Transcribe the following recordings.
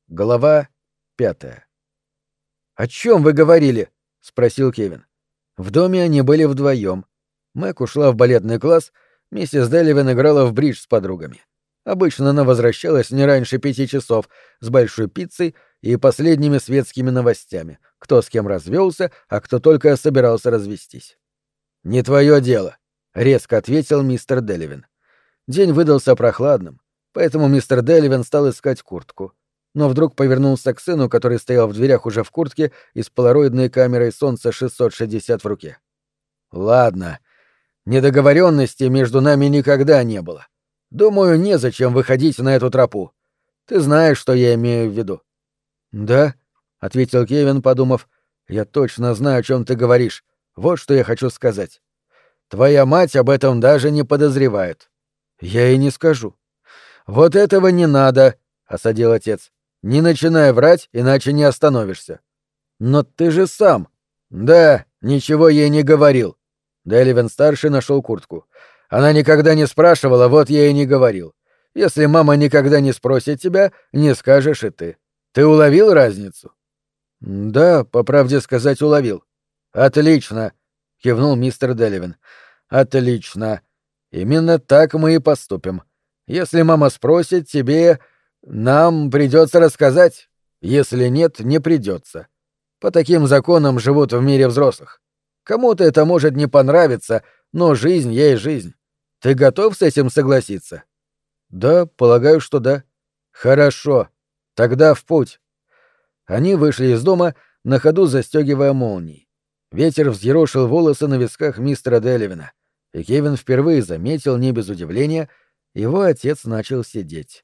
Глава 5. «О чем вы говорили?» — спросил Кевин. В доме они были вдвоем. Мэг ушла в балетный класс, миссис Делливен играла в бридж с подругами. Обычно она возвращалась не раньше 5 часов с большой пиццей и последними светскими новостями, кто с кем развелся, а кто только собирался развестись. «Не твое дело», — резко ответил мистер Делливен. День выдался прохладным, поэтому мистер Делливен стал искать куртку. Но вдруг повернулся к сыну, который стоял в дверях уже в куртке и с полароидной камерой солнца 660 в руке. «Ладно, недоговоренности между нами никогда не было. Думаю, незачем выходить на эту тропу. Ты знаешь, что я имею в виду». «Да», — ответил Кевин, подумав, — «я точно знаю, о чем ты говоришь. Вот что я хочу сказать. Твоя мать об этом даже не подозревает». «Я ей не скажу». «Вот этого не надо», — осадил отец. «Не начинай врать, иначе не остановишься». «Но ты же сам». «Да, ничего ей не говорил». Делливен-старший нашел куртку. «Она никогда не спрашивала, вот я и не говорил. Если мама никогда не спросит тебя, не скажешь и ты. Ты уловил разницу?» «Да, по правде сказать, уловил». «Отлично», — кивнул мистер Делливен. «Отлично. Именно так мы и поступим. Если мама спросит, нам придется рассказать. Если нет, не придется. По таким законам живут в мире взрослых. Кому-то это может не понравиться, но жизнь есть жизнь. Ты готов с этим согласиться?» «Да, полагаю, что да». «Хорошо. Тогда в путь». Они вышли из дома, на ходу застегивая молнии. Ветер взъерошил волосы на висках мистера Делливена, и Кевин впервые заметил, не без удивления, его отец начал сидеть.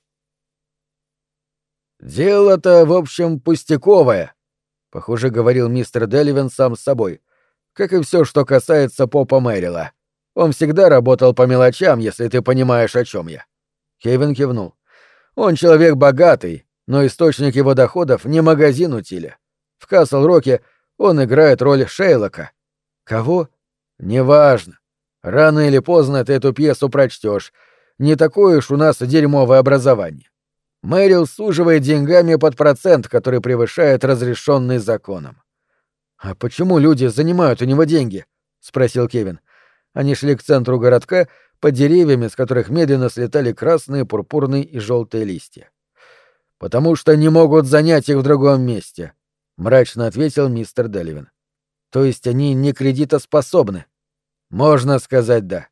«Дело-то, в общем, пустяковое», — похоже, говорил мистер Делливен сам с собой, как и все, что касается попа Мэрила. Он всегда работал по мелочам, если ты понимаешь, о чем я. Кевин кивнул. Он человек богатый, но источник его доходов не магазин утиля. В Касл-Роке он играет роль Шейлока. Кого? Неважно. Рано или поздно ты эту пьесу прочтешь. Не такое уж у нас дерьмовое образование. Мэрил суживает деньгами под процент, который превышает разрешенный законом. «А почему люди занимают у него деньги?» — спросил Кевин. Они шли к центру городка, под деревьями, с которых медленно слетали красные, пурпурные и желтые листья. «Потому что не могут занять их в другом месте», — мрачно ответил мистер Делливен. «То есть они не кредитоспособны?» «Можно сказать да.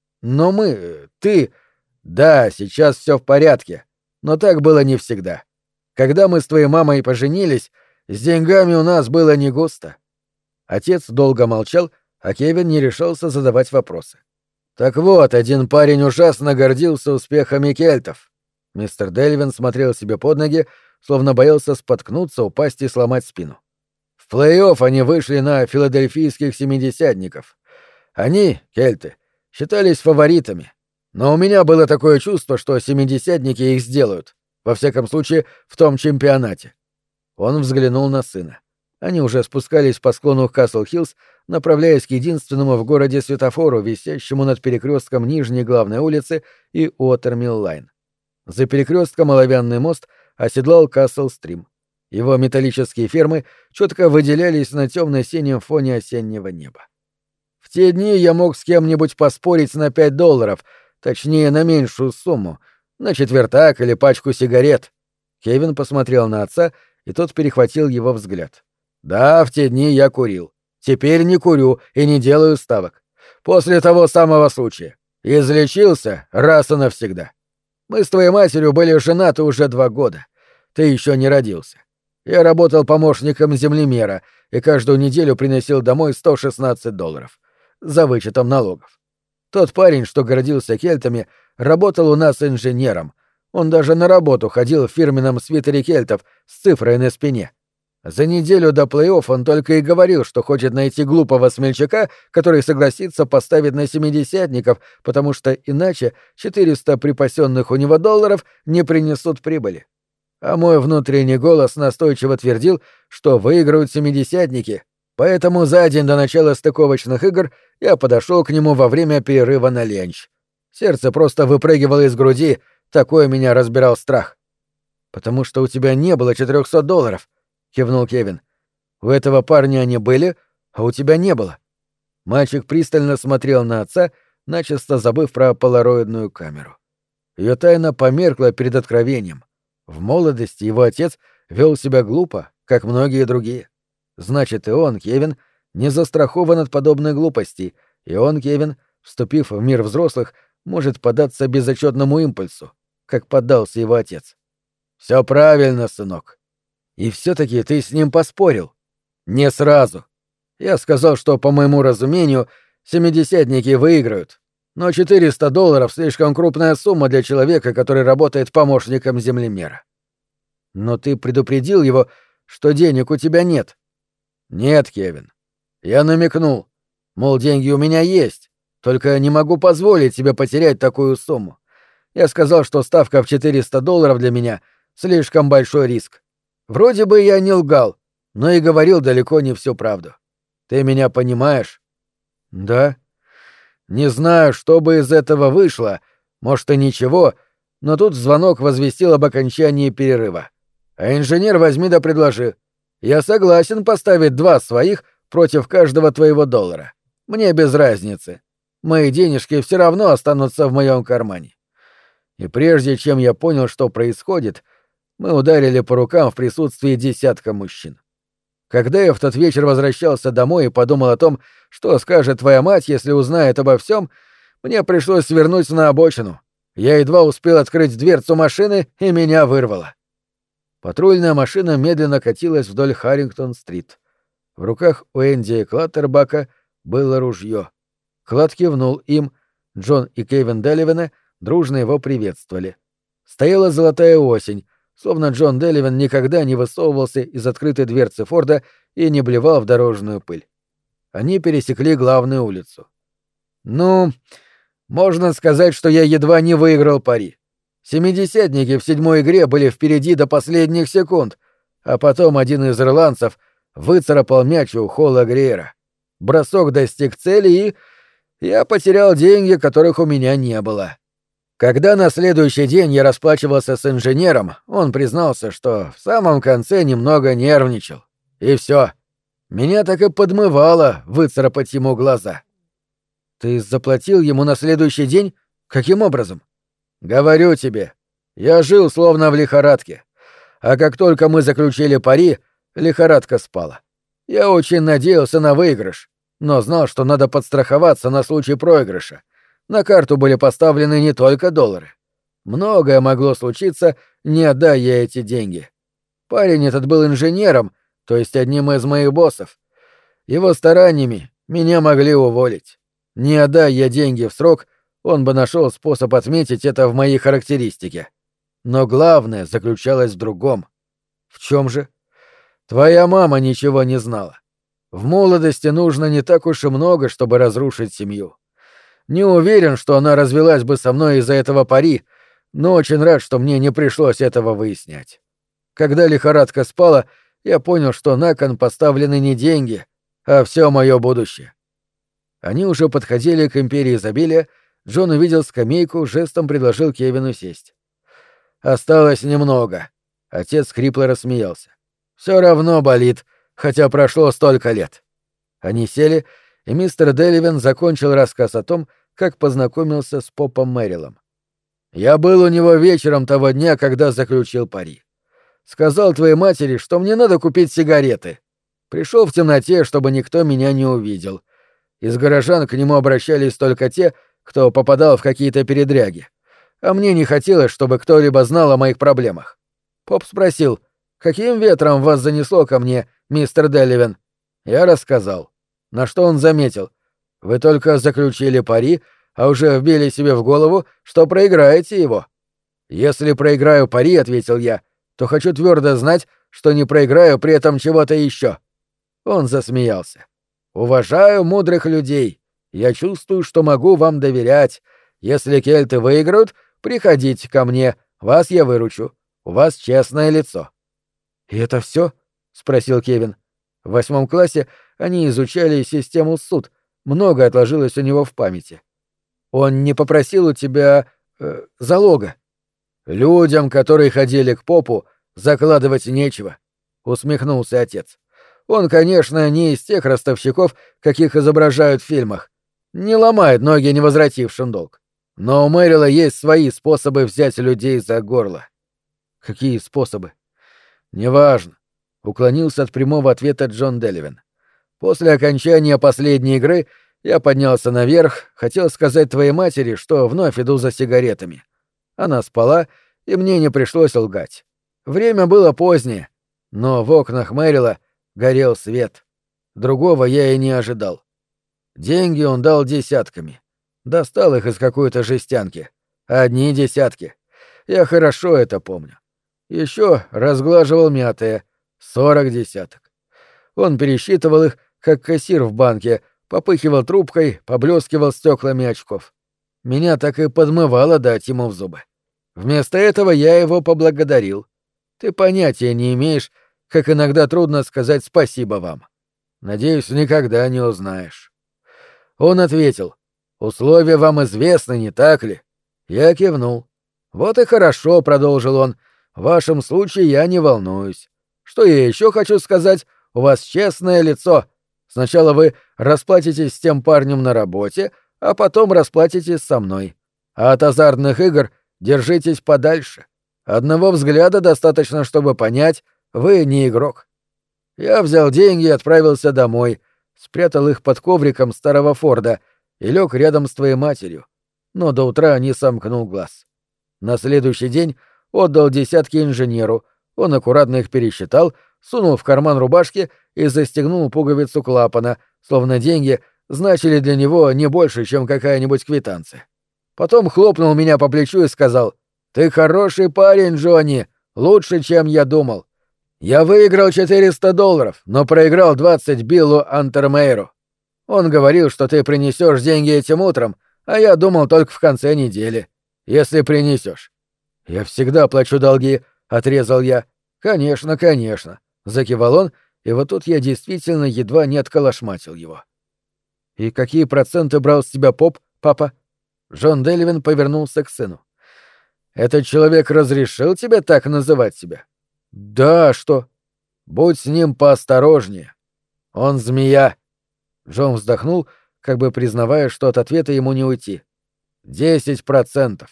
Но ты... Да, сейчас все в порядке, но так было не всегда. Когда мы с твоей мамой поженились, с деньгами у нас было не густо». Отец долго молчал, а Кевин не решался задавать вопросы. «Так вот, один парень ужасно гордился успехами кельтов». Мистер Делливен смотрел себе под ноги, словно боялся споткнуться, упасть и сломать спину. В плей-офф они вышли на филадельфийских семидесятников. Они, кельты, считались фаворитами. Но у меня было такое чувство, что семидесятники их сделают. Во всяком случае, в том чемпионате. Он взглянул на сына. Они уже спускались по склону Касл-Хиллз, направляясь к единственному в городе светофору, висящему над перекрестком Нижней главной улицы и Уотермилл-Лайн. За перекрестком оловянный мост оседлал Касл-Стрим. Его металлические фермы четко выделялись на темно-синем фоне осеннего неба. В те дни я мог с кем-нибудь поспорить на $5, точнее, на меньшую сумму, на четвертак или пачку сигарет. Кевин посмотрел на отца, и тот перехватил его взгляд. «Да, в те дни я курил. Теперь не курю и не делаю ставок. После того самого случая. Излечился раз и навсегда. Мы с твоей матерью были женаты уже 2 года. Ты еще не родился. Я работал помощником землемера и каждую неделю приносил домой $116 за вычетом налогов. Тот парень, что гордился кельтами, работал у нас инженером. Он даже на работу ходил в фирменном свитере кельтов с цифрой на спине. За неделю до плей-офф он только и говорил, что хочет найти глупого смельчака, который согласится поставить на семидесятников, потому что иначе 400 припасенных у него $, не принесут прибыли. А мой внутренний голос настойчиво твердил, что выиграют семидесятники, поэтому за день до начала стыковочных игр я подошел к нему во время перерыва на ленч. Сердце просто выпрыгивало из груди, такой меня разбирал страх. «Потому что у тебя не было $400», — кивнул Кевин. «У этого парня они были, а у тебя не было». Мальчик пристально смотрел на отца, начисто забыв про полароидную камеру. Ее тайна померкла перед откровением. В молодости его отец вел себя глупо, как многие другие. Значит, и он, Кевин, не застрахован от подобной глупости, и он, Кевин, вступив в мир взрослых, может поддаться безотчетному импульсу, как поддался его отец. «Все правильно, сынок. И все-таки ты с ним поспорил. Не сразу. Я сказал, что, по моему разумению, семидесятники выиграют. Но $400 — слишком крупная сумма для человека, который работает помощником землемера. Но ты предупредил его, что денег у тебя нет. Нет, Кевин. Я намекнул. Мол, деньги у меня есть, только не могу позволить себе потерять такую сумму. Я сказал, что ставка в $400 для меня — слишком большой риск. Вроде бы я не лгал, но и говорил далеко не всю правду. Ты меня понимаешь? Да. Не знаю, что бы из этого вышло, может и ничего, но тут звонок возвестил об окончании перерыва. А инженер возьми да предложи. Я согласен поставить 2 своих против каждого твоего $. Мне без разницы. Мои денежки все равно останутся в моем кармане. И прежде чем я понял, что происходит, мы ударили по рукам в присутствии десятка мужчин. Когда я в тот вечер возвращался домой и подумал о том, что скажет твоя мать, если узнает обо всем, мне пришлось свернуть на обочину. Я едва успел открыть дверцу машины, и меня вырвало. Патрульная машина медленно катилась вдоль Харрингтон-стрит. В руках у Энди Клаттербака было ружье. Клад кивнул им, Джон и Кевин Делливены дружно его приветствовали. Стояла золотая осень, словно Джон Делливен никогда не высовывался из открытой дверцы Форда и не блевал в дорожную пыль. Они пересекли главную улицу. «Ну, можно сказать, что я едва не выиграл пари. Семидесятники в 7-й игре были впереди до последних секунд, а потом один из ирландцев выцарапал мяч у Холла Гриера. Бросок достиг цели, и я потерял деньги, которых у меня не было. Когда на следующий день я расплачивался с инженером, он признался, что в самом конце немного нервничал. И все. Меня так и подмывало выцарапать ему глаза. Ты заплатил ему на следующий день? Каким образом? Говорю тебе, я жил словно в лихорадке. А как только мы заключили пари, лихорадка спала. Я очень надеялся на выигрыш, но знал, что надо подстраховаться на случай проигрыша. На карту были поставлены не только $. Многое могло случиться, не отдай я эти деньги. Парень этот был инженером, то есть одним из моих боссов. Его стараниями меня могли уволить. Не отдай я деньги в срок, он бы нашел способ отметить это в моей характеристике. Но главное заключалось в другом. В чем же? Твоя мама ничего не знала. В молодости нужно не так уж и много, чтобы разрушить семью. Не уверен, что она развелась бы со мной из-за этого пари, но очень рад, что мне не пришлось этого выяснять. Когда лихорадка спала, я понял, что на кон поставлены не деньги, а все мое будущее. Они уже подходили к империи изобилия, Джон увидел скамейку, жестом предложил Кевину сесть. «Осталось немного». Отец хрипло рассмеялся. «Все равно болит, хотя прошло столько лет». Они сели, и мистер Делливен закончил рассказ о том, как познакомился с Попом Мэрилом. «Я был у него вечером того дня, когда заключил пари. Сказал твоей матери, что мне надо купить сигареты. Пришел в темноте, чтобы никто меня не увидел. Из горожан к нему обращались только те, кто попадал в какие-то передряги. А мне не хотелось, чтобы кто-либо знал о моих проблемах. Поп спросил, каким ветром вас занесло ко мне, мистер Делливен? Я рассказал. На что он заметил. Вы только заключили пари, а уже вбили себе в голову, что проиграете его. Если проиграю пари, — ответил я, — то хочу твердо знать, что не проиграю при этом чего-то еще. Он засмеялся. Уважаю мудрых людей. Я чувствую, что могу вам доверять. Если кельты выиграют, приходите ко мне, вас я выручу. У вас честное лицо». «И это все? Спросил Кевин. В 8 классе они изучали систему суд. Многое отложилось у него в памяти. «Он не попросил у тебя залога?» «Людям, которые ходили к попу, закладывать нечего», — усмехнулся отец. «Он, конечно, не из тех ростовщиков, каких изображают в фильмах. Не ломает ноги невозвратившим долг. Но у Мэрила есть свои способы взять людей за горло». «Какие способы?» «Неважно», — уклонился от прямого ответа Джон Деливин. «После окончания последней игры я поднялся наверх, хотел сказать твоей матери, что вновь иду за сигаретами. Она спала, и мне не пришлось лгать. Время было позднее, но в окнах Мэрила горел свет. Другого я и не ожидал. Деньги он дал десятками. Достал их из какой-то жестянки. Одни десятки. Я хорошо это помню. Еще разглаживал мятые. 40 десяток. Он пересчитывал их, как кассир в банке, попыхивал трубкой, поблескивал стеклами очков. Меня так и подмывало дать ему в зубы. Вместо этого я его поблагодарил. Ты понятия не имеешь, как иногда трудно сказать спасибо вам. Надеюсь, никогда не узнаешь. Он ответил: «Условия вам известны, не так ли?» Я кивнул. «Вот и хорошо», — продолжил он. «В вашем случае я не волнуюсь. Что я еще хочу сказать? У вас честное лицо. Сначала вы расплатитесь с тем парнем на работе, а потом расплатитесь со мной. А от азартных игр держитесь подальше. Одного взгляда достаточно, чтобы понять, вы не игрок». Я взял деньги и отправился домой, спрятал их под ковриком старого Форда и лег рядом с твоей матерью, но до утра не сомкнул глаз. На следующий день отдал десятки инженеру, он аккуратно их пересчитал, сунул в карман рубашки и застегнул пуговицу клапана, словно деньги значили для него не больше, чем какая-нибудь квитанция. Потом хлопнул меня по плечу и сказал: «Ты хороший парень, Джонни, лучше, чем я думал. Я выиграл $400, но проиграл 20 Биллу Антермейру. Он говорил, что ты принесешь деньги этим утром, а я думал только в конце недели. Если принесешь». «Я всегда плачу долги», — отрезал я. «Конечно, конечно», — закивал он, и вот тут я действительно едва не отколошматил его. «И какие проценты брал с тебя поп, папа?» Джон Деливин повернулся к сыну. «Этот человек разрешил тебе так называть себя?» «Да, что?» «Будь с ним поосторожнее. Он змея». Джон вздохнул, как бы признавая, что от ответа ему не уйти. 10%.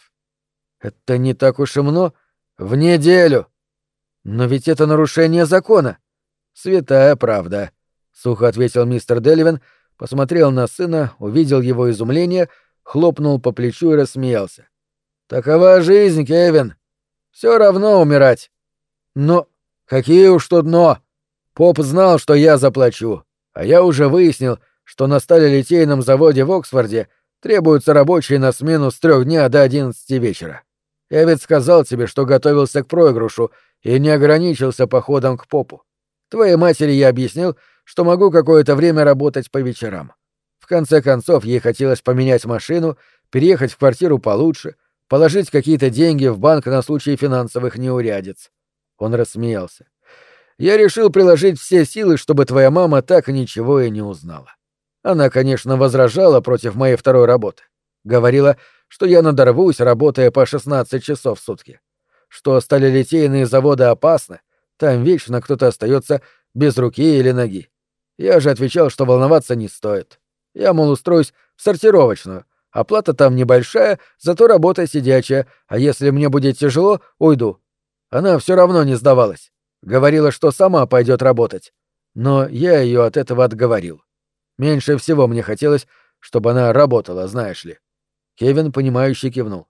«Это не так уж и много. В неделю». «Но ведь это нарушение закона». «Святая правда», — сухо ответил мистер Деливин, посмотрел на сына, увидел его изумление, хлопнул по плечу и рассмеялся. «Такова жизнь, Кевин. Все равно умирать». «Но...» «Какие уж тут «но». Поп знал, что я заплачу, а я уже выяснил, что на сталелитейном заводе в Оксфорде требуются рабочие на смену с 3 дня до 11 вечера. Я ведь сказал тебе, что готовился к проигрышу и не ограничился походом к попу. Твоей матери я объяснил, что могу какое-то время работать по вечерам. В конце концов, ей хотелось поменять машину, переехать в квартиру получше, положить какие-то деньги в банк на случай финансовых неурядиц». Он рассмеялся. «Я решил приложить все силы, чтобы твоя мама так ничего и не узнала. Она, конечно, возражала против моей второй работы. Говорила, что я надорвусь, работая по 16 часов в сутки. Что сталелитейные заводы опасны, там вечно кто-то остается без руки или ноги. Я же отвечал, что волноваться не стоит. Я, мол, устроюсь в сортировочную. Оплата там небольшая, зато работа сидячая, а если мне будет тяжело, уйду. Она все равно не сдавалась. Говорила, что сама пойдет работать. Но я ее от этого отговорил. Меньше всего мне хотелось, чтобы она работала, знаешь ли». Кевин, понимающе кивнул.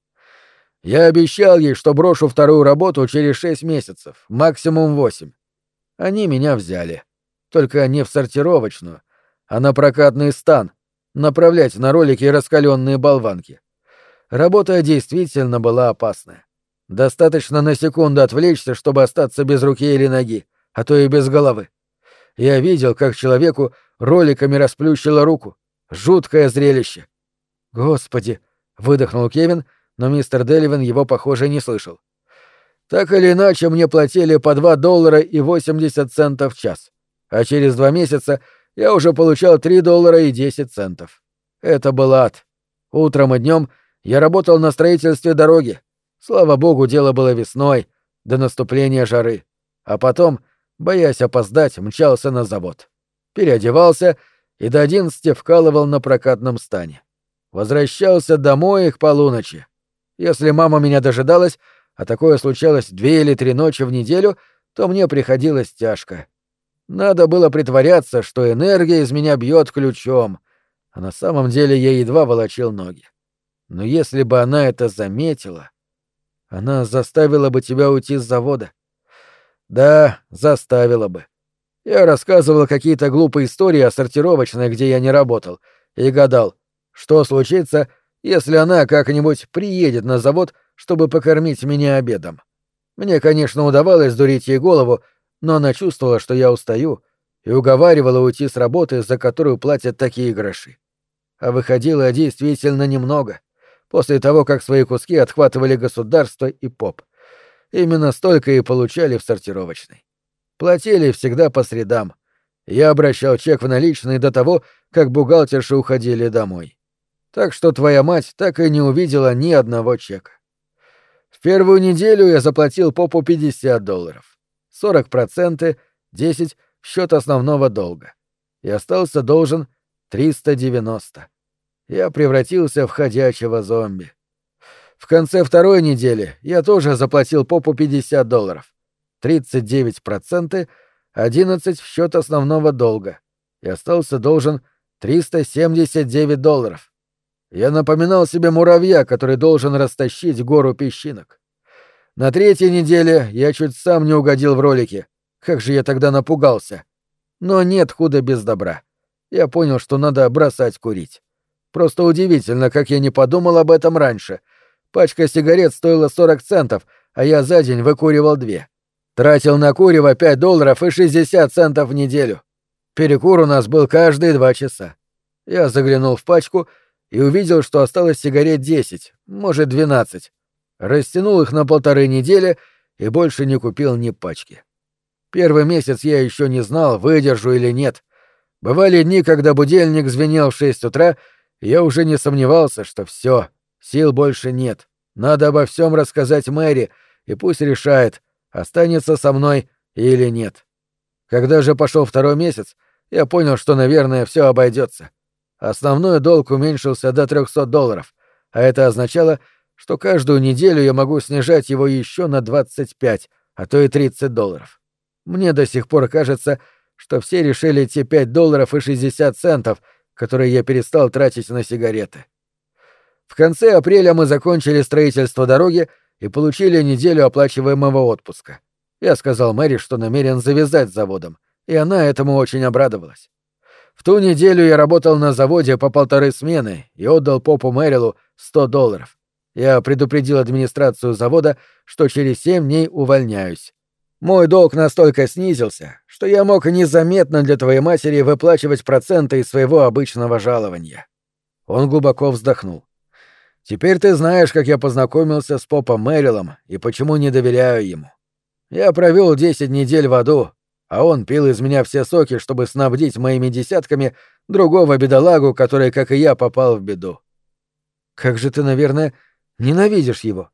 «Я обещал ей, что брошу вторую работу через 6 месяцев, максимум 8. Они меня взяли. Только не в сортировочную, а на прокатный стан, направлять на ролики раскаленные болванки. Работа действительно была опасная. Достаточно на секунду отвлечься, чтобы остаться без руки или ноги, а то и без головы. Я видел, как человеку роликами расплющило руку. Жуткое зрелище. «Господи!» — выдохнул Кевин, но мистер Деливин его, похоже, не слышал. «Так или иначе, мне платили по $2.80 в час, а через 2 месяца я уже получал $3.10. Это был ад. Утром и днем я работал на строительстве дороги. Слава богу, дело было весной, до наступления жары. А потом, боясь опоздать, мчался на завод. Переодевался и до 11 вкалывал на прокатном стане. Возвращался домой к полуночи. Если мама меня дожидалась, а такое случалось 2 или 3 ночи в неделю, то мне приходилось тяжко. Надо было притворяться, что энергия из меня бьет ключом, а на самом деле я едва волочил ноги. Но если бы она это заметила, она заставила бы тебя уйти с завода. Да, заставила бы. Я рассказывал какие-то глупые истории о сортировочной, где я не работал, и гадал, что случится, если она как-нибудь приедет на завод, чтобы покормить меня обедом. Мне, конечно, удавалось дурить ей голову, но она чувствовала, что я устаю, и уговаривала уйти с работы, за которую платят такие гроши. А выходило действительно немного, после того, как свои куски отхватывали государство и поп. Именно столько и получали в сортировочной. Платили всегда по средам. Я обращал чек в наличные до того, как бухгалтерши уходили домой. Так что твоя мать так и не увидела ни одного чека. В первую неделю я заплатил попу $50, 40%, 10% в счет основного долга. И остался должен 390. Я превратился в ходячего зомби. В конце второй недели я тоже заплатил попу $50, 39%, 11% в счет основного долга. И остался должен $379. Я напоминал себе муравья, который должен растащить гору песчинок. На третьей неделе я чуть сам не угодил в ролики. Как же я тогда напугался. Но нет худа без добра. Я понял, что надо бросать курить. Просто удивительно, как я не подумал об этом раньше. Пачка сигарет стоила 40 центов, а я за день выкуривал 2. Тратил на курево $5 и 60 центов в неделю. Перекур у нас был каждые 2 часа. Я заглянул в пачку и увидел, что осталось сигарет 10, может 12. Растянул их на 1,5 недели и больше не купил ни пачки. Первый месяц я еще не знал, выдержу или нет. Бывали дни, когда будильник звенел в 6 утра, и я уже не сомневался, что все, сил больше нет. Надо обо всем рассказать Мэри, и пусть решает, останется со мной или нет. Когда же пошел второй месяц, я понял, что, наверное, все обойдется. Основной долг уменьшился до $300, а это означало, что каждую неделю я могу снижать его еще на 25, а то и $30. Мне до сих пор кажется, что все решили те $5 и 60 центов, которые я перестал тратить на сигареты. В конце апреля мы закончили строительство дороги и получили неделю оплачиваемого отпуска. Я сказал Мэри, что намерен завязать с заводом, и она этому очень обрадовалась. В ту неделю я работал на заводе по 1,5 смены и отдал попу Мэрилу $100. Я предупредил администрацию завода, что через 7 дней увольняюсь. Мой долг настолько снизился, что я мог незаметно для твоей матери выплачивать проценты из своего обычного жалования. Он глубоко вздохнул. Теперь ты знаешь, как я познакомился с попом Мэрилом и почему не доверяю ему. Я провел 10 недель в аду, а он пил из меня все соки, чтобы снабдить моими десятками другого бедолагу, который, как и я, попал в беду. Как же ты, наверное, ненавидишь его?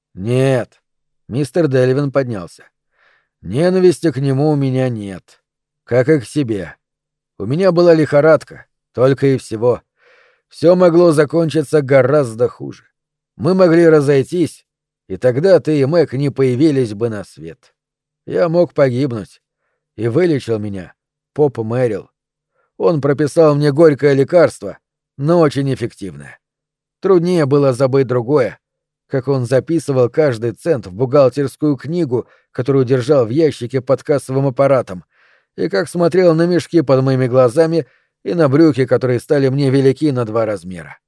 Нет. Мистер Деливин поднялся. Ненависти к нему у меня нет. Как и к себе. У меня была лихорадка, только и всего. Все могло закончиться гораздо хуже. Мы могли разойтись, и тогда ты и Мэг не появились бы на свет. Я мог погибнуть. И вылечил меня поп Мэрил. Он прописал мне горькое лекарство, но очень эффективное. Труднее было забыть другое, как он записывал каждый цент в бухгалтерскую книгу, которую держал в ящике под кассовым аппаратом, и как смотрел на мешки под моими глазами и на брюки, которые стали мне велики на 2 размера.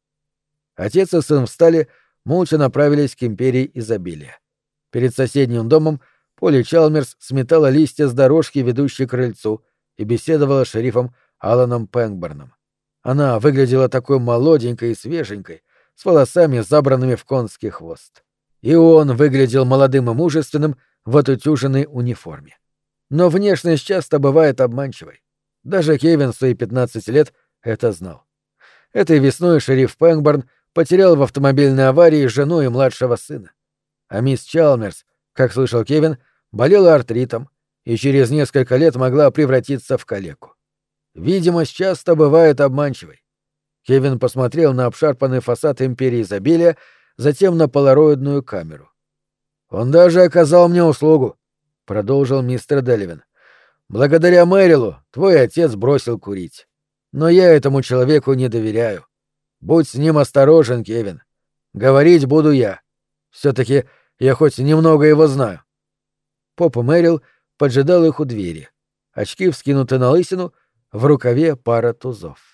Отец и сын встали, молча направились к империи изобилия. Перед соседним домом Полли Чалмерс сметала листья с дорожки, ведущей к крыльцу, и беседовала с шерифом Аланом Пэнгборном. Она выглядела такой молоденькой и свеженькой, с волосами, забранными в конский хвост. И он выглядел молодым и мужественным в отутюженной униформе. Но внешность часто бывает обманчивой. Даже Кевин в свои 15 лет это знал. Этой весной шериф Пэнгборн потерял в автомобильной аварии жену и младшего сына. А мисс Чалмерс, как слышал Кевин, болела артритом и через несколько лет могла превратиться в калеку. Видимость часто бывает обманчивой. Кевин посмотрел на обшарпанный фасад Империи Изобилия, затем на полароидную камеру. «Он даже оказал мне услугу», — продолжил мистер Деливин. «Благодаря Мэрилу твой отец бросил курить. Но я этому человеку не доверяю. Будь с ним осторожен, Кевин. Говорить буду я. Все-таки я хоть немного его знаю». Поп Мэрил поджидал их у двери. Очки вскинуты на лысину, в рукаве пара тузов.